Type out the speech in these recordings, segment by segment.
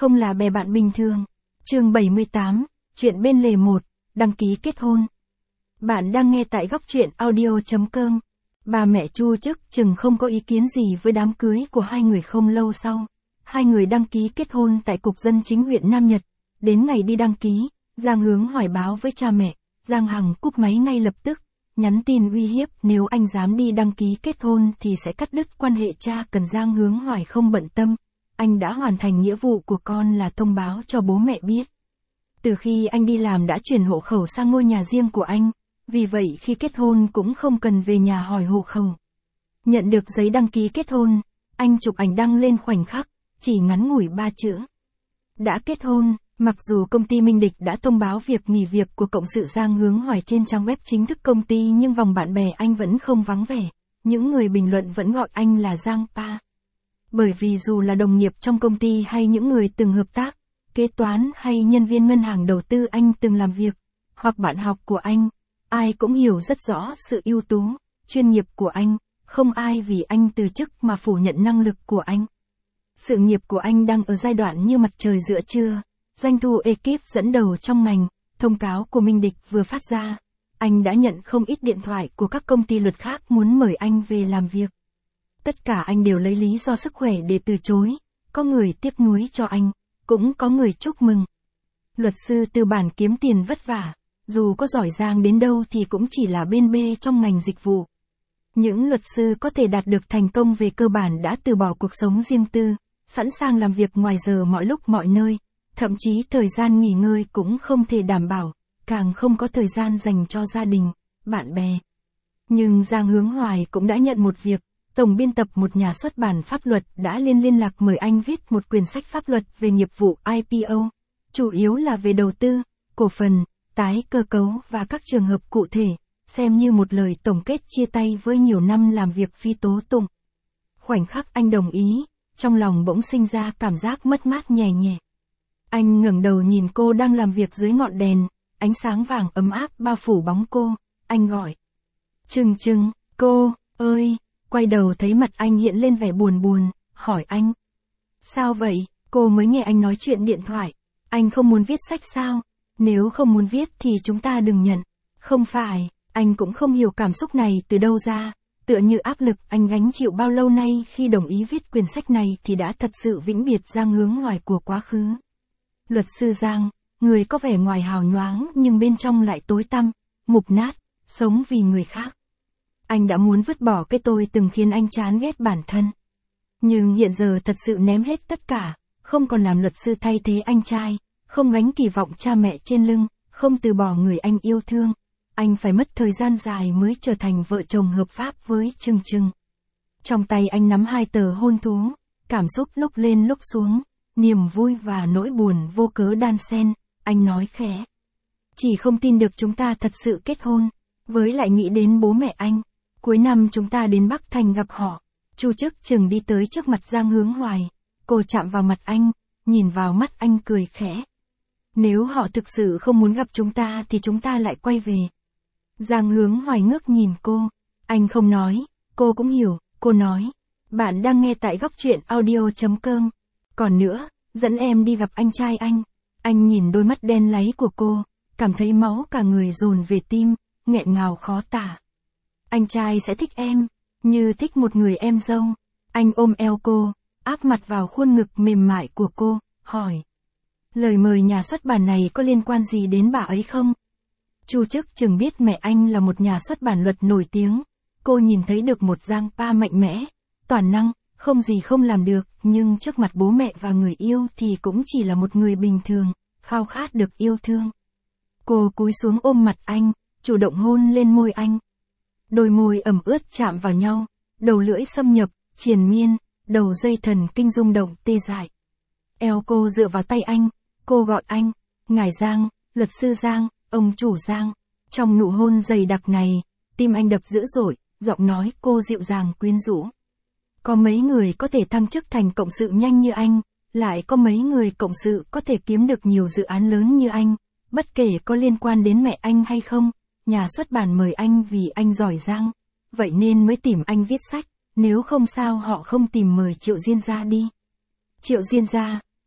không là bè bạn bình thường. Chương 78, chuyện bên lề 1, đăng ký kết hôn. Bạn đang nghe tại góc truyện audio.com. Bà mẹ Chu Chức chừng không có ý kiến gì với đám cưới của hai người không lâu sau. Hai người đăng ký kết hôn tại Cục Dân chính huyện Nam Nhật. Đến ngày đi đăng ký, Giang Hướng hỏi báo với cha mẹ, Giang Hằng cúp máy ngay lập tức, nhắn tin uy hiếp nếu anh dám đi đăng ký kết hôn thì sẽ cắt đứt quan hệ cha cần. Giang Hướng hỏi không bận tâm, anh đã hoàn thành nghĩa vụ của con là thông báo cho bố mẹ biết. Từ khi anh đi làm đã chuyển hộ khẩu sang ngôi nhà riêng của anh, vì vậy khi kết hôn cũng không cần về nhà hỏi hộ khẩu. Nhận được giấy đăng ký kết hôn, anh chụp ảnh đăng lên khoảnh khắc, chỉ ngắn ngủi 3 chữ. Đã kết hôn. Mặc dù công ty Minh Địch đã thông báo việc nghỉ việc của cộng sự Giang Hướng Hoài trên trang web chính thức công ty, nhưng vòng bạn bè anh vẫn không vắng vẻ. Những người bình luận vẫn gọi anh là Giang Pa. Bởi vì dù là đồng nghiệp trong công ty hay những người từng hợp tác, kế toán hay nhân viên ngân hàng đầu tư anh từng làm việc, hoặc bạn học của anh, ai cũng hiểu rất rõ sự ưu tú, chuyên nghiệp của anh, không ai vì anh từ chức mà phủ nhận năng lực của anh. Sự nghiệp của anh đang ở giai đoạn như mặt trời giữa trưa. Doanh thu ekip dẫn đầu trong ngành, thông cáo của Minh Địch vừa phát ra, anh đã nhận không ít điện thoại của các công ty luật khác muốn mời anh về làm việc. Tất cả anh đều lấy lý do sức khỏe để từ chối, có người tiếc nuối cho anh, cũng có người chúc mừng. Luật sư tư bản kiếm tiền vất vả, dù có giỏi giang đến đâu thì cũng chỉ là bên bê trong ngành dịch vụ. Những luật sư có thể đạt được thành công về cơ bản đã từ bỏ cuộc sống riêng tư, sẵn sàng làm việc ngoài giờ mọi lúc mọi nơi. Thậm chí thời gian nghỉ ngơi cũng không thể đảm bảo, càng không có thời gian dành cho gia đình, bạn bè. Nhưng Giang Hướng Hoài cũng đã nhận một việc, tổng biên tập một nhà xuất bản pháp luật đã liên lạc mời anh viết một quyển sách pháp luật về nghiệp vụ IPO, chủ yếu là về đầu tư, cổ phần, tái cơ cấu và các trường hợp cụ thể, xem như một lời tổng kết chia tay với nhiều năm làm việc phi tố tụng. Khoảnh khắc anh đồng ý, trong lòng bỗng sinh ra cảm giác mất mát nhẹ nhẹ. Anh ngẩng đầu nhìn cô đang làm việc dưới ngọn đèn, ánh sáng vàng ấm áp bao phủ bóng cô, anh gọi. Trừng Trừng, cô, ơi, quay đầu thấy mặt anh hiện lên vẻ buồn buồn, hỏi anh. Sao vậy, cô mới nghe anh nói chuyện điện thoại, anh không muốn viết sách sao, nếu không muốn viết thì chúng ta đừng nhận. Không phải, anh cũng không hiểu cảm xúc này từ đâu ra, tựa như áp lực anh gánh chịu bao lâu nay khi đồng ý viết quyển sách này thì đã thật sự vĩnh biệt Giang Hướng Hoài của quá khứ. Luật sư Giang, người có vẻ ngoài hào nhoáng nhưng bên trong lại tối tăm, mục nát, sống vì người khác. Anh đã muốn vứt bỏ cái tôi từng khiến anh chán ghét bản thân. Nhưng hiện giờ thật sự ném hết tất cả, không còn làm luật sư thay thế anh trai, không gánh kỳ vọng cha mẹ trên lưng, không từ bỏ người anh yêu thương. Anh phải mất thời gian dài mới trở thành vợ chồng hợp pháp với Trừng Trừng. Trong tay anh nắm 2 tờ hôn thú, cảm xúc lúc lên lúc xuống. Niềm vui và nỗi buồn vô cớ đan xen, anh nói khẽ. Chỉ không tin được chúng ta thật sự kết hôn, với lại nghĩ đến bố mẹ anh. Cuối năm chúng ta đến Bắc Thành gặp họ. Chu Chức Chừng đi tới trước mặt Giang Hướng Hoài. Cô chạm vào mặt anh, nhìn vào mắt anh cười khẽ. Nếu họ thực sự không muốn gặp chúng ta thì chúng ta lại quay về. Giang Hướng Hoài ngước nhìn cô. Anh không nói, cô cũng hiểu, cô nói. Bạn đang nghe tại góc truyện audio.com. Còn nữa, dẫn em đi gặp anh trai anh. Anh nhìn đôi mắt đen láy của cô, cảm thấy máu cả người dồn về tim, nghẹn ngào khó tả. Anh trai sẽ thích em, như thích một người em dâu. Anh ôm eo cô, áp mặt vào khuôn ngực mềm mại của cô, hỏi. Lời mời nhà xuất bản này có liên quan gì đến bà ấy không? Chu Chức Chừng biết mẹ anh là một nhà xuất bản luật nổi tiếng. Cô nhìn thấy được một Giang Pa mạnh mẽ, toàn năng. Không gì không làm được, nhưng trước mặt bố mẹ và người yêu thì cũng chỉ là một người bình thường, khao khát được yêu thương. Cô cúi xuống ôm mặt anh, chủ động hôn lên môi anh. Đôi môi ẩm ướt chạm vào nhau, đầu lưỡi xâm nhập, triền miên, đầu dây thần kinh rung động tê dại. Eo cô dựa vào tay anh, cô gọi anh, ngài Giang, luật sư Giang, ông chủ Giang. Trong nụ hôn dày đặc này, tim anh đập dữ dội, giọng nói cô dịu dàng quyến rũ. Có mấy người có thể thăng chức thành cộng sự nhanh như anh, lại có mấy người cộng sự có thể kiếm được nhiều dự án lớn như anh, bất kể có liên quan đến mẹ anh hay không, nhà xuất bản mời anh vì anh giỏi giang, vậy nên mới tìm anh viết sách, nếu không sao họ không tìm mời Triệu Diên Gia đi. Triệu Diên Gia,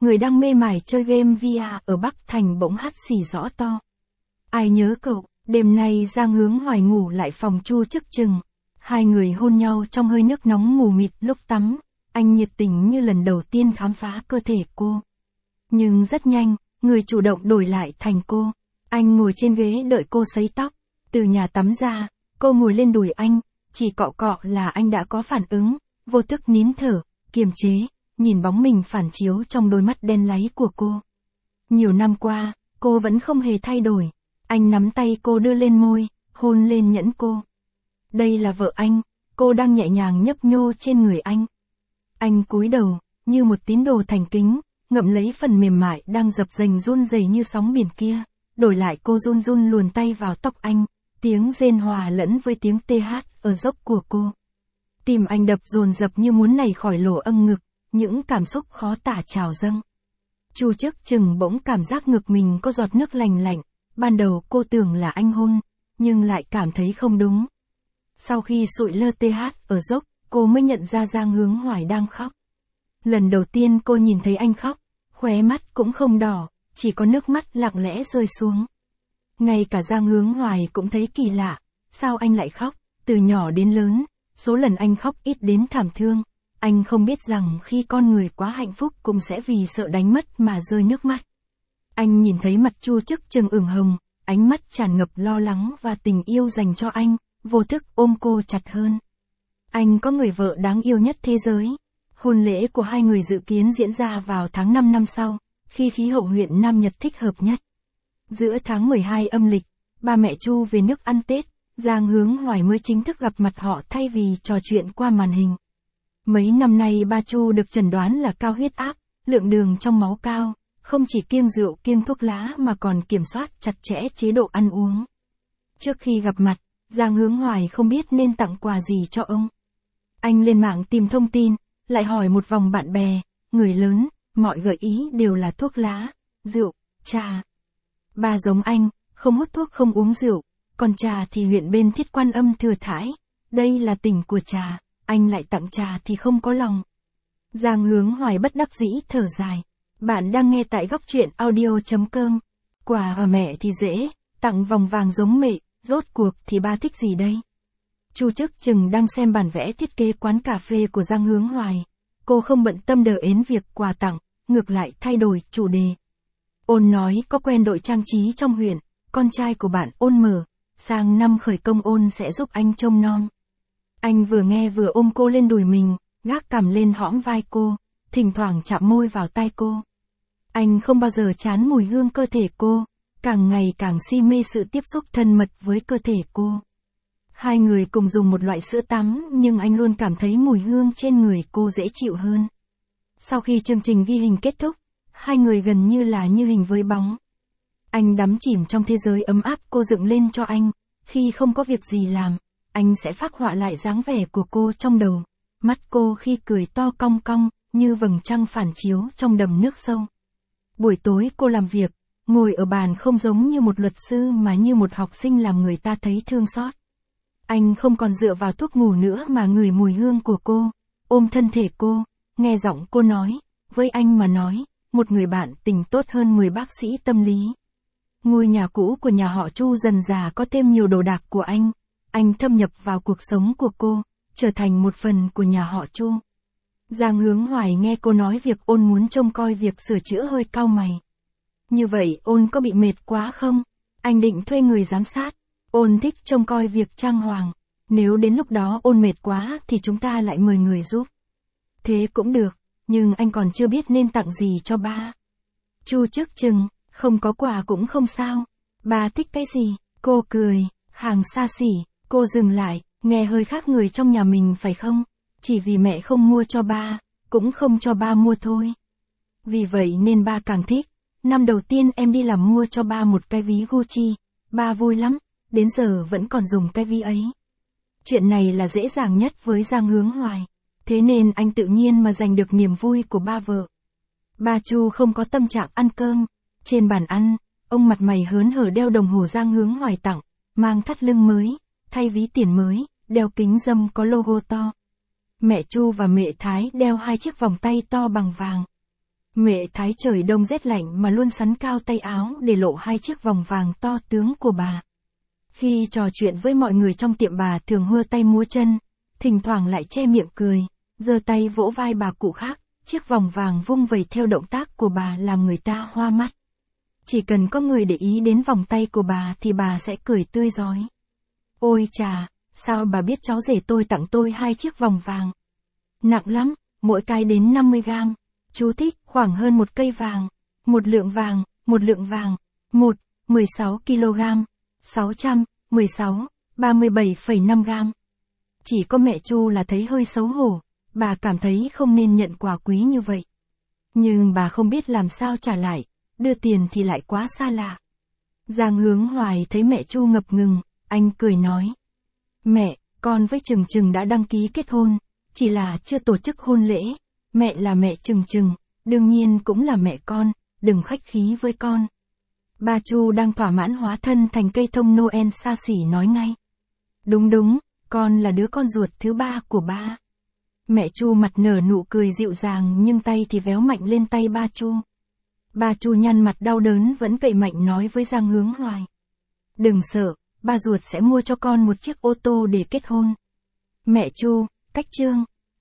người đang mê mải chơi game VR ở Bắc Thành bỗng hắt xì rõ to. Ai nhớ cậu, đêm nay Giang Hướng Hoài ngủ lại phòng Chu Chức Chừng. Hai người hôn nhau trong hơi nước nóng mù mịt lúc tắm, anh nhiệt tình như lần đầu tiên khám phá cơ thể cô. Nhưng rất nhanh, người chủ động đổi lại thành cô. Anh ngồi trên ghế đợi cô sấy tóc. Từ nhà tắm ra, cô ngồi lên đùi anh, chỉ cọ cọ là anh đã có phản ứng, vô thức nín thở, kiềm chế, nhìn bóng mình phản chiếu trong đôi mắt đen láy của cô. Nhiều năm qua, cô vẫn không hề thay đổi. Anh nắm tay cô đưa lên môi, hôn lên nhẫn cô. Đây là vợ anh, cô đang nhẹ nhàng nhấp nhô trên người anh. Anh cúi đầu, như một tín đồ thành kính, ngậm lấy phần mềm mại đang dập dềnh run rẩy như sóng biển kia. Đổi lại cô run run luồn tay vào tóc anh, tiếng rên hòa lẫn với tiếng TH ở dốc của cô. Tim anh đập dồn dập như muốn nảy khỏi lỗ âm ngực, những cảm xúc khó tả trào dâng. Chu Chức Chừng bỗng cảm giác ngực mình có giọt nước lành lạnh, ban đầu cô tưởng là anh hôn, nhưng lại cảm thấy không đúng. Sau khi sụi lơ TH ở dốc, cô mới nhận ra Giang Hướng Hoài đang khóc. Lần đầu tiên cô nhìn thấy anh khóc, khóe mắt cũng không đỏ, chỉ có nước mắt lặng lẽ rơi xuống. Ngay cả Giang Hướng Hoài cũng thấy kỳ lạ, sao anh lại khóc, từ nhỏ đến lớn, số lần anh khóc ít đến thảm thương. Anh không biết rằng khi con người quá hạnh phúc cũng sẽ vì sợ đánh mất mà rơi nước mắt. Anh nhìn thấy mặt Chu Chức Chừng ửng hồng, ánh mắt tràn ngập lo lắng và tình yêu dành cho anh, vô thức ôm cô chặt hơn. Anh có người vợ đáng yêu nhất thế giới. Hôn lễ của hai người dự kiến diễn ra vào tháng 5 năm sau, khi khí hậu huyện Nam Nhật thích hợp nhất. Giữa tháng 12 âm lịch, ba mẹ Chu về nước ăn Tết, Giang Hướng Hoài mới chính thức gặp mặt họ thay vì trò chuyện qua màn hình. Mấy năm nay ba Chu được chẩn đoán là cao huyết áp, lượng đường trong máu cao, không chỉ kiêng rượu kiêng thuốc lá mà còn kiểm soát chặt chẽ chế độ ăn uống. Trước khi gặp mặt, Giang Hướng Hoài không biết nên tặng quà gì cho ông. Anh lên mạng tìm thông tin, lại hỏi một vòng bạn bè, người lớn, mọi gợi ý đều là thuốc lá, rượu, trà. Ba giống anh, không hút thuốc không uống rượu, còn trà thì huyện bên Thiết Quan Âm thừa thãi, đây là tỉnh của trà, anh lại tặng trà thì không có lòng. Giang Hướng Hoài bất đắc dĩ thở dài. Bạn đang nghe tại góc truyện audio.com. Quà ở mẹ thì dễ, tặng vòng vàng giống mẹ, rốt cuộc thì ba thích gì đây? Chu Chức Chừng đang xem bản vẽ thiết kế quán cà phê của Giang Hướng Hoài. Cô không bận tâm đờ ến việc quà tặng, ngược lại thay đổi chủ đề. Ôn nói có quen đội trang trí trong huyện, con trai của bạn Ôn mở, sang năm khởi công Ôn sẽ giúp anh trông nom. Anh vừa nghe vừa ôm cô lên đùi mình, gác cằm lên hõm vai cô, thỉnh thoảng chạm môi vào tai cô. Anh không bao giờ chán mùi hương cơ thể cô, càng ngày càng si mê sự tiếp xúc thân mật với cơ thể cô. Hai người cùng dùng một loại sữa tắm nhưng anh luôn cảm thấy mùi hương trên người cô dễ chịu hơn. Sau khi chương trình ghi hình kết thúc, hai người gần như là như hình với bóng. Anh đắm chìm trong thế giới ấm áp cô dựng lên cho anh, khi không có việc gì làm, anh sẽ phác họa lại dáng vẻ của cô trong đầu. Mắt cô khi cười to cong cong, như vầng trăng phản chiếu trong đầm nước sâu. Buổi tối cô làm việc, ngồi ở bàn không giống như một luật sư mà như một học sinh làm người ta thấy thương xót. Anh không còn dựa vào thuốc ngủ nữa mà ngửi mùi hương của cô, ôm thân thể cô, nghe giọng cô nói, với anh mà nói, một người bạn tình tốt hơn 10 bác sĩ tâm lý. Ngôi nhà cũ của nhà họ Chu dần dà có thêm nhiều đồ đạc của anh thâm nhập vào cuộc sống của cô, trở thành một phần của nhà họ Chu. Giang Hướng Hoài nghe cô nói việc Ôn muốn trông coi việc sửa chữa hơi cau mày. Như vậy Ôn có bị mệt quá không? Anh định thuê người giám sát. Ôn thích trông coi việc trang hoàng. Nếu đến lúc đó Ôn mệt quá thì chúng ta lại mời người giúp. Thế cũng được, nhưng anh còn chưa biết nên tặng gì cho ba. Chu Chức Chừng, không có quà cũng không sao. Ba thích cái gì? Cô cười, hàng xa xỉ. Cô dừng lại, nghe hơi khác người trong nhà mình phải không? Chỉ vì mẹ không mua cho ba, cũng không cho ba mua thôi. Vì vậy nên ba càng thích. Năm đầu tiên em đi làm mua cho ba một cái ví Gucci, ba vui lắm, đến giờ vẫn còn dùng cái ví ấy. Chuyện này là dễ dàng nhất với Giang Hướng Hoài, thế nên anh tự nhiên mà giành được niềm vui của ba vợ. Ba Chu không có tâm trạng ăn cơm, trên bàn ăn, ông mặt mày hớn hở đeo đồng hồ Giang Hướng Hoài tặng, mang thắt lưng mới, thay ví tiền mới, đeo kính râm có logo to. Mẹ Chu và mẹ Thái đeo 2 chiếc vòng tay to bằng vàng. Mẹ Thái trời đông rét lạnh mà luôn xắn cao tay áo để lộ 2 chiếc vòng vàng to tướng của bà. Khi trò chuyện với mọi người trong tiệm bà thường hơ tay múa chân, thỉnh thoảng lại che miệng cười, giơ tay vỗ vai bà cụ khác, chiếc vòng vàng vung vẩy theo động tác của bà làm người ta hoa mắt. Chỉ cần có người để ý đến vòng tay của bà thì bà sẽ cười tươi rói. Ôi chà, sao bà biết cháu rể tôi tặng tôi 2 chiếc vòng vàng? Nặng lắm, mỗi cái đến 50 gram. Chú thích, khoảng hơn 1 cây vàng. 1 lượng vàng, 1 lượng vàng. 16 kg. 37,5 gram. Chỉ có mẹ Chu là thấy hơi xấu hổ, bà cảm thấy không nên nhận quà quý như vậy. Nhưng bà không biết làm sao trả lại, đưa tiền thì lại quá xa lạ. Giang Hướng Hoài thấy mẹ Chu ngập ngừng, anh cười nói. Mẹ, con với Trừng Trừng đã đăng ký kết hôn, chỉ là chưa tổ chức hôn lễ. Mẹ là mẹ Trừng Trừng, đương nhiên cũng là mẹ con, đừng khách khí với con. Ba Chu đang thỏa mãn hóa thân thành cây thông Noel xa xỉ nói ngay. Đúng, con là đứa con ruột thứ 3 của ba. Mẹ Chu mặt nở nụ cười dịu dàng nhưng tay thì véo mạnh lên tay ba Chu. Ba Chu nhăn mặt đau đớn vẫn cậy mạnh nói với Giang Hướng Hoài. Đừng sợ, ba ruột sẽ mua cho con một chiếc ô tô để kết hôn. Mẹ Chu, cách chương.